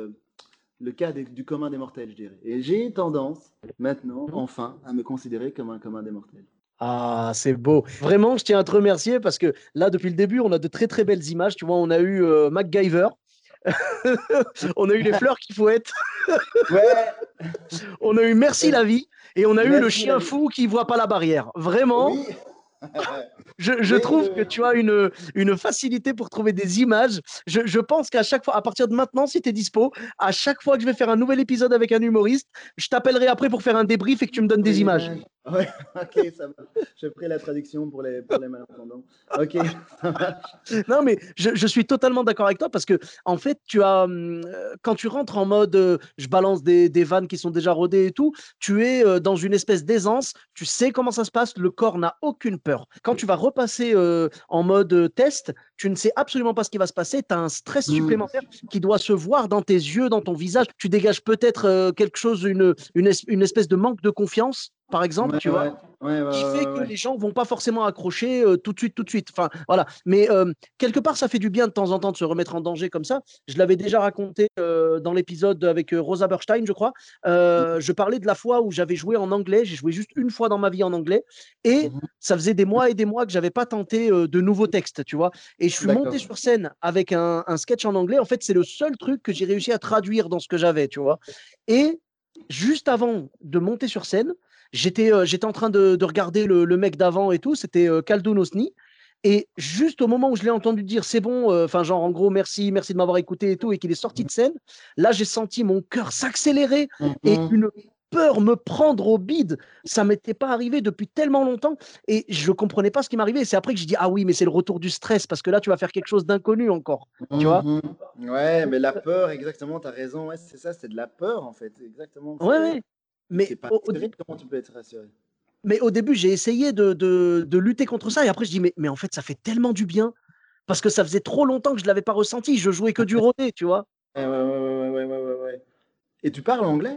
le cas du commun des mortels, je dirais. Et j'ai tendance, maintenant, enfin, à me considérer comme un commun des mortels. Ah, c'est beau. Vraiment, je tiens à te remercier parce que là, depuis le début, on a de très très belles images. Tu vois, on a eu MacGyver, on a eu les fleurs qui fouettent, Ouais, on a eu Merci la vie et on a eu le merci la chien vie. fou qui voit pas la barrière. Vraiment, Oui, je mais trouve que tu as une facilité pour trouver des images. Je pense qu'à chaque fois, à partir de maintenant, si tu es dispo, à chaque fois que je vais faire un nouvel épisode avec un humoriste, je t'appellerai après pour faire un débrief et que tu me donnes des les images. images. Ouais, ok, ça marche. Je ferai la traduction pour les malentendants. Ok, ça marche. Non, mais je suis totalement d'accord avec toi parce que, en fait, quand tu rentres en mode je balance des vannes qui sont déjà rodées et tout, tu es dans une espèce d'aisance, tu sais comment ça se passe, le corps n'a aucune peur. Quand tu vas repasser en mode test, tu ne sais absolument pas ce qui va se passer, tu as un stress supplémentaire qui doit se voir dans tes yeux, dans ton visage. Tu dégages peut-être quelque chose, une espèce de manque de confiance, par exemple, Ouais, tu vois, qui fait que ouais. les gens vont pas forcément accrocher tout de suite, tout de suite. Enfin, voilà. Mais quelque part, ça fait du bien de temps en temps de se remettre en danger comme ça. Je l'avais déjà raconté dans l'épisode avec Rosa Berstein, je crois. Je parlais de la fois où j'avais joué en anglais. J'ai joué juste une fois dans ma vie en anglais. Et ça faisait des mois et des mois que j'avais pas tenté de nouveaux textes, tu vois. Et je suis monté D'accord. sur scène avec un sketch en anglais. En fait, c'est le seul truc que j'ai réussi à traduire dans ce que j'avais, tu vois. Et juste avant de monter sur scène, j'étais en train de regarder le mec d'avant et tout, c'était Khaldun Osni. Et juste au moment où je l'ai entendu dire c'est bon, enfin genre en gros merci, merci de m'avoir écouté et tout, et qu'il est sorti de scène, là j'ai senti mon cœur s'accélérer et une peur me prendre au bide. Ça m'était pas arrivé depuis tellement longtemps et je comprenais pas ce qui m'arrivait. C'est après que je dis ah oui mais c'est le retour du stress parce que là tu vas faire quelque chose d'inconnu encore, tu vois. Ouais, mais la peur, exactement, tu as raison. Ouais, c'est ça, c'est de la peur en fait. Exactement. Ouais ouais. T'es Mais pas au, rassuré, comment tu peux être rassuré? Mais au début, j'ai essayé de lutter contre ça. Et après, je dis, mais en fait, ça fait tellement du bien. Parce que ça faisait trop longtemps que je ne l'avais pas ressenti. Je jouais que du rodé, tu vois. Ouais, ouais, ouais, ouais, ouais, ouais, ouais, ouais. Et tu parles anglais?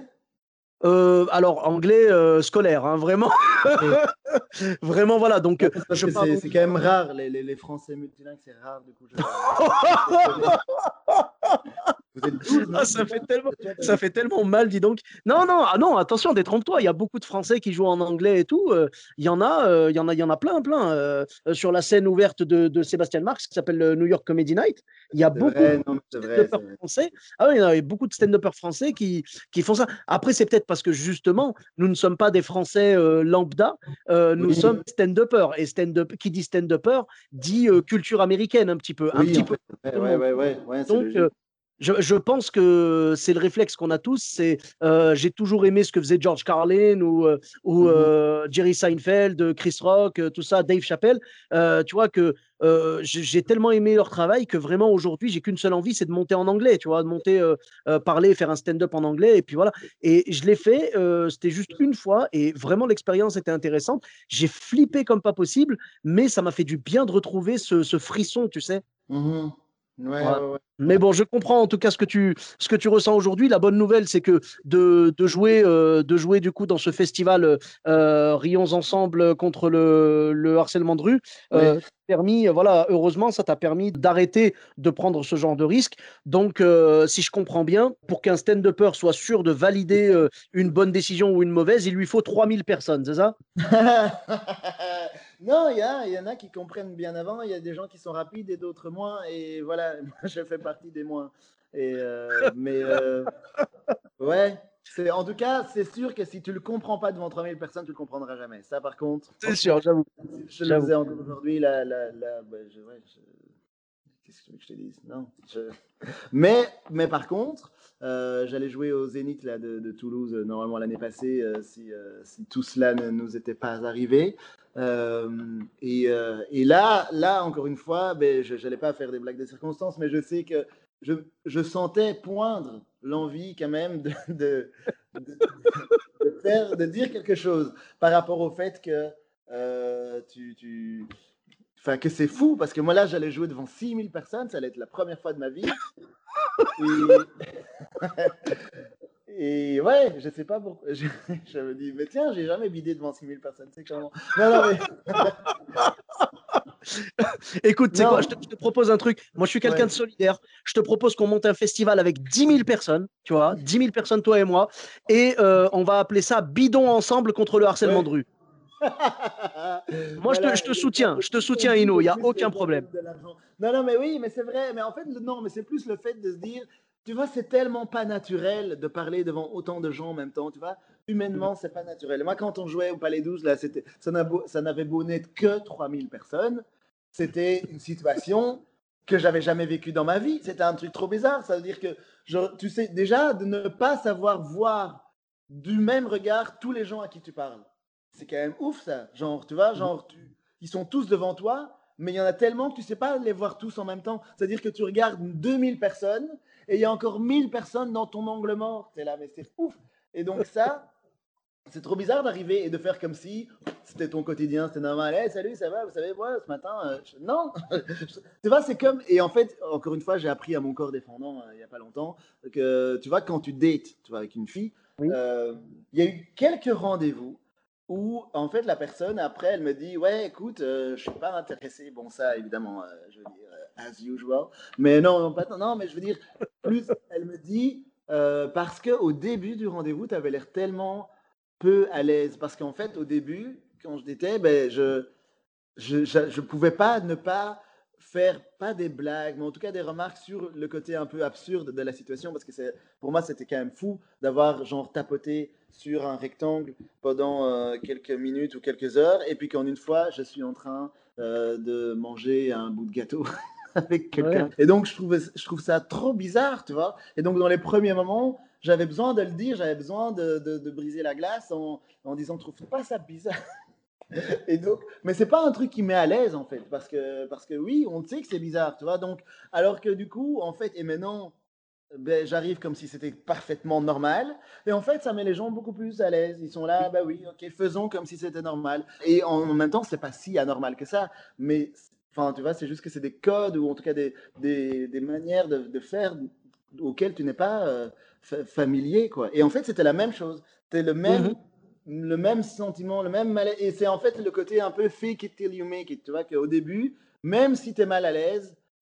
Alors, anglais scolaire, hein, vraiment. Ok. Vraiment, voilà. Donc, Ouais, c'est parce je que parle c'est anglais. quand même rare, les Français multilingues, c'est rare, du coup, je suis étonné. Vous êtes 12, non? Ah, ça fait tellement mal, dis donc. Non, non, ah non, attention, détrompe-toi. Il y a beaucoup de Français qui jouent en anglais et tout. Il y en a plein, plein. Sur la scène ouverte de Sébastien Marx, qui s'appelle le New York Comedy Night, il y a C'est beaucoup de vrai, non, mais c'est vrai, c'est stand-uppers vrai. français. Ah oui, il y a beaucoup de stand-uppers français qui font ça. Après, c'est peut-être parce que justement, nous ne sommes pas des Français lambda, nous Oui, sommes stand-uppers. Et stand-up, qui dit stand-upper dit culture américaine un oui, petit en peu fait, pour ouais, tout le ouais, monde. ouais, ouais, ouais, c'est Donc, logique. je pense que c'est le réflexe qu'on a tous. C'est j'ai toujours aimé ce que faisait George Carlin ou Mhm. Jerry Seinfeld, Chris Rock, tout ça, Dave Chappelle. Tu vois que j'ai tellement aimé leur travail que vraiment aujourd'hui, j'ai qu'une seule envie, c'est de monter en anglais. Tu vois, de monter, parler, faire un stand-up en anglais. Et puis voilà. Et je l'ai fait. C'était juste une fois et vraiment l'expérience était intéressante. J'ai flippé comme pas possible, mais ça m'a fait du bien de retrouver ce frisson, tu sais. Mhm. Ouais, Voilà. ouais, ouais. Mais bon, je comprends en tout cas ce que tu ressens aujourd'hui. La bonne nouvelle, c'est que de jouer du coup dans ce festival Rions Ensemble contre le harcèlement de rue, Oui. permis, voilà, heureusement, ça t'a permis d'arrêter de prendre ce genre de risque. Donc, si je comprends bien, pour qu'un stand-upper soit sûr de valider une bonne décision ou une mauvaise, il lui faut 3000 personnes, c'est ça? Non, il y en a qui comprennent bien avant, il y a des gens qui sont rapides et d'autres moins, et voilà, moi je fais partie des moins. Ouais, en tout cas, c'est sûr que si tu le comprends pas devant 3000 personnes, tu le comprendras jamais. Ça, par contre, C'est sûr, j'avoue. je le J'avoue. faisais encore aujourd'hui, qu'est-ce que tu veux que je te dise? Non. Mais par contre, j'allais jouer au Zénith là, de Toulouse normalement l'année passée si tout cela ne nous était pas arrivé. Et là, encore une fois, ben, je n'allais pas faire des blagues de circonstances, mais je sais que je sentais poindre l'envie quand même de, de dire quelque chose par rapport au fait que enfin, que c'est fou, parce que moi là, j'allais jouer devant 6000 personnes, ça allait être la première fois de ma vie. Et, et ouais, je sais pas pourquoi. Je me dis, mais tiens, j'ai jamais bidé devant 6000 personnes, c'est comment? Non, non, mais. Écoute, tu sais quoi, Non, je te propose un truc. Moi, je suis quelqu'un ouais. de solidaire. Je te propose qu'on monte un festival avec 10 000 personnes, tu vois, 10 000 personnes, toi et moi, et on va appeler ça Bidon ensemble contre le harcèlement de Ouais. rue. Moi, Voilà, je te soutiens, Ino, il n'y a plus les aucun gens problème. donnent de l'argent. Non, non, mais oui, mais c'est vrai. Mais en fait, non, mais c'est plus le fait de se dire, tu vois, c'est tellement pas naturel de parler devant autant de gens en même temps, tu vois. Mhm. Humainement, c'est pas naturel. Et moi, quand on jouait au Palais 12, là, ça n'avait beau n'être que 3000 personnes. C'était une situation que j'avais jamais vécue dans ma vie. C'était un truc trop bizarre. Ça veut dire que, tu sais, déjà, de ne pas savoir voir du même regard tous les gens à qui tu parles. C'est quand même ouf ça. Genre, tu vois, Mhm. ils sont tous devant toi, mais il y en a tellement que tu sais pas les voir tous en même temps. C'est-à-dire que tu regardes 2000 personnes et il y a encore 1000 personnes dans ton angle mort. T'es là, mais c'est ouf. Et donc ça, c'est trop bizarre d'arriver et de faire comme si c'était ton quotidien, c'était normal. Hey, salut, ça va, vous savez, moi, ce matin, non. Tu vois, c'est comme. Et en fait, encore une fois, j'ai appris à mon corps défendant il n'y a pas longtemps que, tu vois, quand tu dates, tu vois, avec une fille, Oui. euh, il y a eu quelques rendez-vous où, en fait, la personne, après, elle me dit, ouais, écoute, je suis pas intéressé. Bon, ça, évidemment, je veux dire, as usual. Mais non, pas, non, mais je veux dire, plus, elle me dit, parce qu'au début du rendez-vous, tu avais l'air tellement peu à l'aise. Parce qu'en fait, au début, quand je l'étais, ben, je pouvais pas ne pas faire, pas des blagues, mais en tout cas des remarques sur le côté un peu absurde de la situation, parce que pour moi, c'était quand même fou d'avoir genre tapoté sur un rectangle pendant quelques minutes ou quelques heures, et puis qu'en une fois, je suis en train de manger un bout de gâteau avec Ouais. quelqu'un. Et donc, je trouve ça trop bizarre, tu vois. Et donc, dans les premiers moments, j'avais besoin de le dire, j'avais besoin de briser la glace en disant, trouve pas ça bizarre. Et donc, mais c'est pas un truc qui met à l'aise en fait, parce que oui, on sait que c'est bizarre, tu vois. Donc, alors que du coup, en fait, et maintenant, ben, j'arrive comme si c'était parfaitement normal, et en fait, ça met les gens beaucoup plus à l'aise. Ils sont là, bah oui, ok, faisons comme si c'était normal. Et en même temps, c'est pas si anormal que ça, mais enfin, tu vois, c'est juste que c'est des codes ou en tout cas des manières de faire auxquelles tu n'es pas familier, quoi. Et en fait, c'était la même chose. C'était Mhm. le même sentiment, le même malaise. Et c'est en fait le côté un peu fake it till you make it. Tu vois, qu'au début, même si tu es mal à l'aise,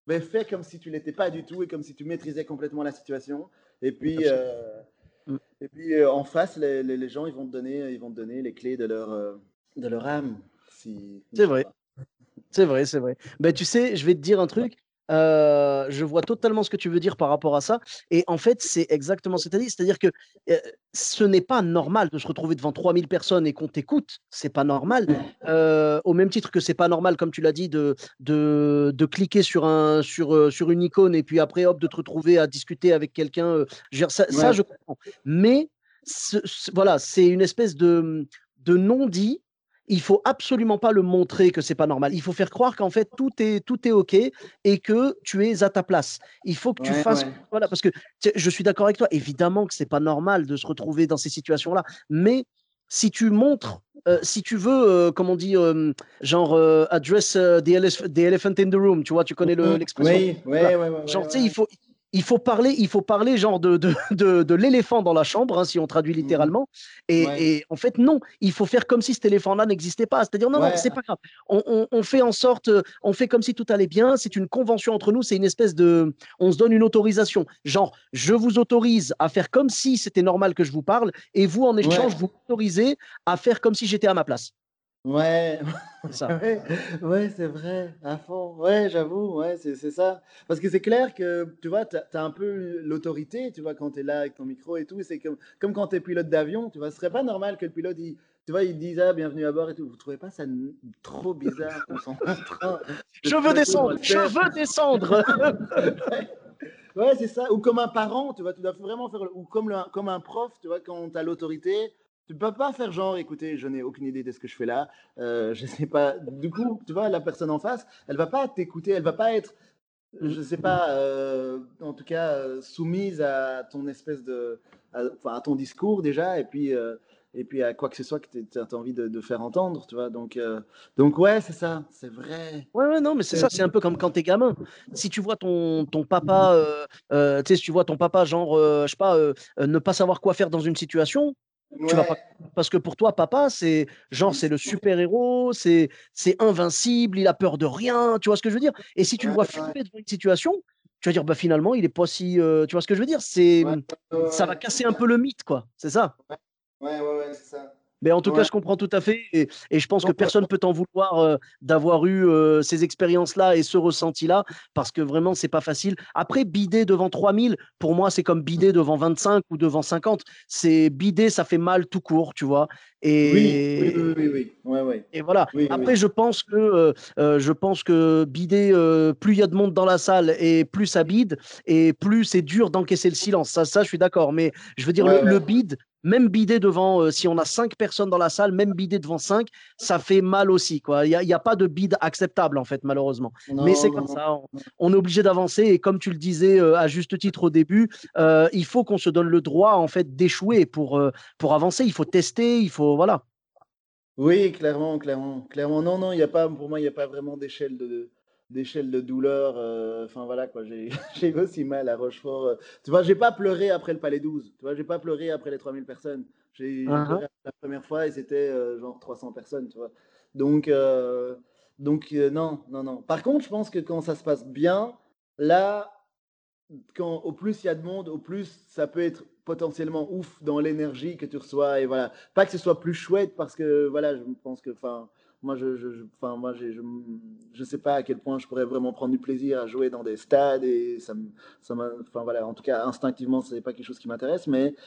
mais fais comme si tu l'étais pas du tout et comme si tu maîtrisais complètement la situation. Et puis, Absolument. Mm. en face, les gens, ils vont te donner les clés de leur âme, si, C'est vrai. Inch'Allah. C'est vrai, c'est vrai. Ben, tu sais, je vais te dire un truc. Je vois totalement ce que tu veux dire par rapport à ça. Et en fait, c'est exactement ce que tu as dit. C'est-à-dire que euh, ce n'est pas normal de se retrouver devant 3000 personnes et qu'on t'écoute. C'est pas normal. Au même titre que c'est pas normal, comme tu l'as dit, de cliquer sur une icône et puis après, hop, de te retrouver à discuter avec quelqu'un. Je veux dire, ça, Ouais, je comprends. Mais voilà, c'est une espèce de non-dit. Il faut absolument pas le montrer que c'est pas normal. Il faut faire croire qu'en fait tout est OK et que tu es à ta place. Il faut que tu ouais, fasses ouais. voilà parce que je suis d'accord avec toi. Évidemment que c'est pas normal de se retrouver dans ces situations-là, mais si tu montres si tu veux, comme on dit, genre address the elephant in the room, tu vois, tu connais l'expression. Oui, Voilà. ouais, ouais, ouais, Genre, ouais, tu sais, ouais. il faut parler genre de l'éléphant dans la chambre, hein, si on traduit Mhm. littéralement. Ouais, Et en fait, non, il faut faire comme si cet éléphant-là n'existait pas. C'est-à-dire, non, non, ouais, c'est pas grave. On fait en sorte, on fait comme si tout allait bien. C'est une convention entre nous. C'est une espèce de. On se donne une autorisation. Genre, je vous autorise à faire comme si c'était normal que je vous parle. Et vous, en ouais, échange, vous m'autorisez à faire comme si j'étais à ma place. ouais, C'est ça. ouais, ouais, c'est vrai, à fond. Ouais, j'avoue, ouais, c'est ça. Parce que c'est clair que, tu vois, t'as un peu l'autorité, tu vois, quand t'es là avec ton micro et tout. C'est comme quand t'es pilote d'avion, tu vois. Ce serait pas normal que le pilote, tu vois, il dise, ah, bienvenue à bord et tout. Vous trouvez pas ça trop bizarre qu'on soit en train de Je veux flotter dans descendre. le Je ciel? veux descendre. Ouais, c'est ça. Ou comme un parent, tu vois, tu dois vraiment faire. Ou comme un prof, tu vois, quand tu as l'autorité, tu peux pas faire genre, écoutez, je n'ai aucune idée de ce que je fais là, je sais pas. Du coup, tu vois, la personne en face, elle va pas t'écouter, elle va pas être, je sais pas, en tout cas, soumise à ton espèce de. Enfin, à ton discours déjà, et puis à quoi que ce soit que tu as envie de faire entendre, tu vois. Donc ouais, c'est ça, c'est vrai. Ouais, ouais, non, mais c'est ça, c'est un peu comme quand t'es gamin. Si tu vois ton papa, tu sais, si tu vois ton papa, genre, je sais pas, ne pas savoir quoi faire dans une situation, tu vas pas. Ouais, Parce que pour toi, papa, c'est genre, c'est le super-héros, c'est invincible, il a peur de rien, tu vois ce que je veux dire? Et si tu le ouais, vois ouais, flipper devant une situation, tu vas dire, bah finalement, il est pas si. Tu vois ce que je veux dire? ouais, ouais, Ça va ouais, casser un peu le mythe, quoi. C'est ça. ouais, ouais, ouais, c'est ça. Mais en tout cas, Ouais. je comprends tout à fait et je pense que Ouais, personne peut t'en vouloir d'avoir eu ces expériences-là et ce ressenti-là parce que vraiment, c'est pas facile. Après, bider devant 3000, pour moi, c'est comme bider devant 25 ou devant 50. C'est bider, ça fait mal tout court, tu vois. oui, oui, Et, oui, oui, oui, ouais, ouais. et voilà. Oui, oui, Après, oui. je pense que bider, plus il y a de monde dans la salle et plus ça bide et plus c'est dur d'encaisser le silence. Ça, je suis d'accord. Mais je veux dire, Ouais, le ouais. bide, même bider devant, si on a 5 personnes dans la salle, même bider devant 5, ça fait mal aussi, quoi. Il y a pas de bide acceptable, en fait, malheureusement. Mais c'est Non, comme non, non. ça. On est obligé d'avancer. Et comme tu le disais à juste titre au début, il faut qu'on se donne le droit, en fait, d'échouer pour avancer. Il faut tester. Il faut, voilà. Oui, clairement, clairement, clairement. Non, non, il y a pas, pour moi, il n'y a pas vraiment d'échelle de douleur. Enfin, voilà, quoi. J'ai eu aussi mal à Rochefort. Tu vois, j'ai pas pleuré après le Palais 12. Tu vois, j'ai pas pleuré après les 3000 personnes. J'ai Uhum. pleuré la première fois et c'était genre 300 personnes, tu vois. Donc, euh, non, non, non. Par contre, je pense que quand ça se passe bien, là, au plus il y a de monde, au plus ça peut être potentiellement ouf dans l'énergie que tu reçois et voilà. Pas que ce soit plus chouette parce que voilà, je pense que enfin moi enfin moi je sais pas à quel point je pourrais vraiment prendre du plaisir à jouer dans des stades et enfin voilà, en tout cas instinctivement c'est pas quelque chose qui m'intéresse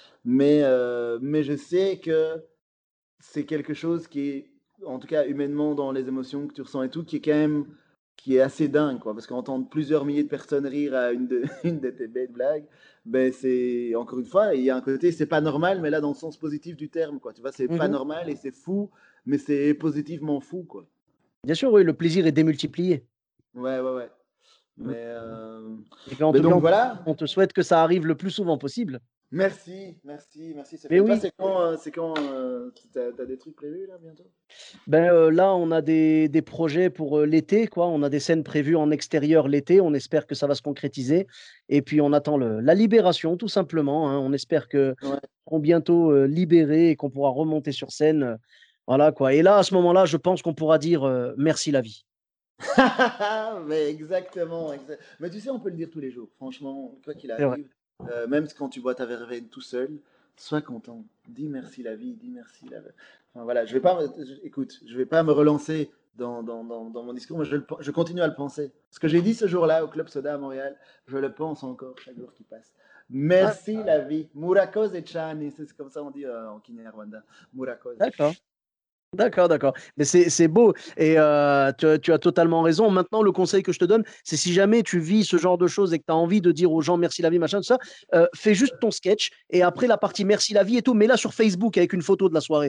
mais je sais que c'est quelque chose qui est, en tout cas humainement, dans les émotions que tu ressens et tout, qui est quand même, qui est assez dingue, quoi. Parce qu'entendre plusieurs milliers de personnes rire à une de tes belles blagues, ben c'est, encore une fois, il y a un côté, c'est pas normal, mais là, dans le sens positif du terme, quoi. Tu vois, c'est pas Mhm. normal et c'est fou, mais c'est positivement fou, quoi. Bien sûr, oui, le plaisir est démultiplié. Ouais, ouais, ouais. Mm. Mais, Et bien, en mais tout cas, donc voilà. on te souhaite que ça arrive le plus souvent possible. Merci, merci, merci, Mais Sofiane. Toi, oui, c'est quand, t'as des trucs prévus, là, bientôt? ben, là, on a des projets pour l'été, quoi. On a des scènes prévues en extérieur l'été. On espère que ça va se concrétiser. Et puis, on attend la libération, tout simplement, hein. On espère que Ouais. seront bientôt libérés et qu'on pourra remonter sur scène. Voilà, quoi. Et là, à ce moment-là, je pense qu'on pourra dire merci la vie. Mais exactement, mais tu sais, on peut le dire tous les jours. Franchement, quoi qu'il C'est vrai. arrive, même quand tu bois ta verveine tout seul, sois content. Dis merci la vie, dis merci la vie. Enfin, voilà, écoute, je vais pas me relancer dans mon discours, mais je continue à le penser. Ce que j'ai dit ce jour-là au Club Soda à Montréal, je le pense encore chaque jour qui passe. Ah, Merci la vie. Murakoze Chani, c'est comme ça on dit en Kinyarwanda. Murakoze. d'accord. D'accord, d'accord. Mais c'est beau et tu as totalement raison. Maintenant, le conseil que je te donne, c'est si jamais tu vis ce genre de choses et que tu as envie de dire aux gens merci la vie, machin, tout ça, fais juste ton sketch et après la partie merci la vie et tout, mets-la sur Facebook avec une photo de la soirée.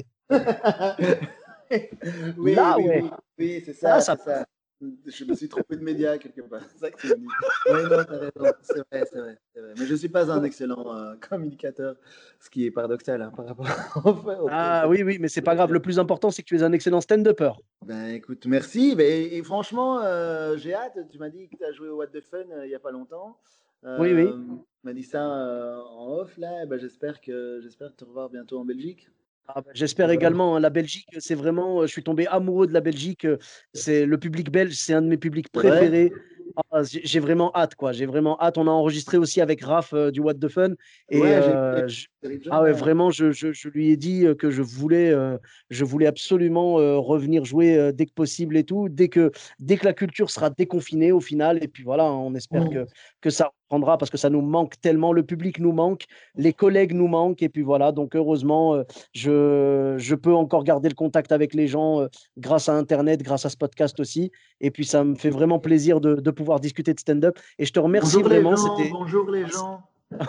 Oui, Là, oui, ouais. oui, oui, c'est Là, ça, ça c'est ça. Je me suis trompé de média quelque part. C'est ça que tu me dis. Oui, non, t'as raison. C'est vrai, c'est vrai, c'est vrai. Mais je ne suis pas un excellent communicateur, ce qui est paradoxal hein, par rapport au Ah fait. oui, oui, mais c'est pas grave. Le plus important, c'est que tu es un excellent stand-upper. Ben écoute, merci. Ben, et franchement, j'ai hâte. Tu m'as dit que tu as joué au What the Fun il n'y a pas longtemps. Oui, oui. Tu m'as dit ça en off là. Ben, j'espère te revoir bientôt en Belgique. Ah bah, j'espère également, hein. La Belgique, c'est vraiment, je suis tombé amoureux de la Belgique. C'est le public belge, c'est un de mes publics C'est vrai? préférés. Ah, j'ai vraiment hâte, quoi. J'ai vraiment hâte. On a enregistré aussi avec Raph du What the Fun. Et Ouais, j'ai écouté Eric John, ah ouais, ouais. vraiment, je lui ai dit que je voulais absolument revenir jouer dès que possible et tout, dès que la culture sera déconfinée au final. Et puis voilà, hein, on espère que ça reprendra parce que ça nous manque tellement. Le public nous manque, les collègues nous manquent. Et puis voilà, donc heureusement. Je peux encore garder le contact avec les gens grâce à Internet, grâce à ce podcast aussi. Et puis, ça me fait vraiment plaisir de pouvoir discuter de stand-up. Et je te remercie Bonjour les vraiment. gens, C'était. bonjour les gens.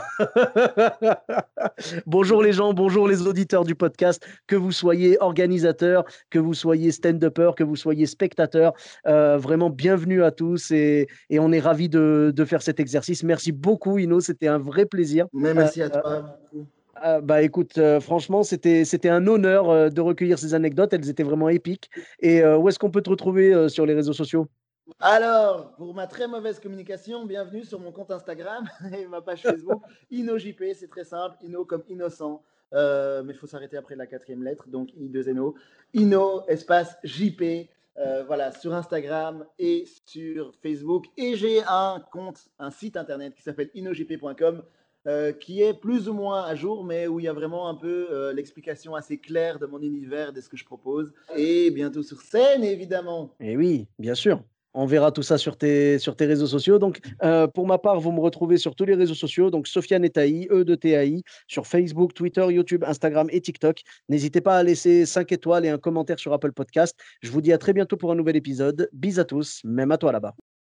Bonjour les gens, bonjour les auditeurs du podcast, que vous soyez organisateur, que vous soyez stand-upper, que vous soyez spectateur, vraiment bienvenue à tous et on est ravis de faire cet exercice. Merci beaucoup Ino, c'était un vrai plaisir. Mais Euh, merci à toi. Bah écoute, franchement, c'était un honneur de recueillir ces anecdotes. Elles étaient vraiment épiques. Et où est-ce qu'on peut te retrouver sur les réseaux sociaux? Alors, pour ma très mauvaise communication, bienvenue sur mon compte Instagram et ma page Facebook, InnoJP, c'est très simple, Inno comme innocent, mais il faut s'arrêter après la quatrième lettre, donc I2NO, Inno, espace JP, voilà, sur Instagram et sur Facebook. Et j'ai un compte, un site internet qui s'appelle innojp.com, qui est plus ou moins à jour, mais où il y a vraiment un peu l'explication assez claire de mon univers, de ce que je propose. Et bientôt sur scène, évidemment. Eh oui, bien sûr. On verra tout ça sur tes réseaux sociaux. Donc, pour ma part, vous me retrouvez sur tous les réseaux sociaux. Donc, Sofiane et Taï, E de TAI, sur Facebook, Twitter, YouTube, Instagram et TikTok. N'hésitez pas à laisser 5 étoiles et un commentaire sur Apple Podcast. Je vous dis à très bientôt pour un nouvel épisode. Bis à tous, même à toi là-bas.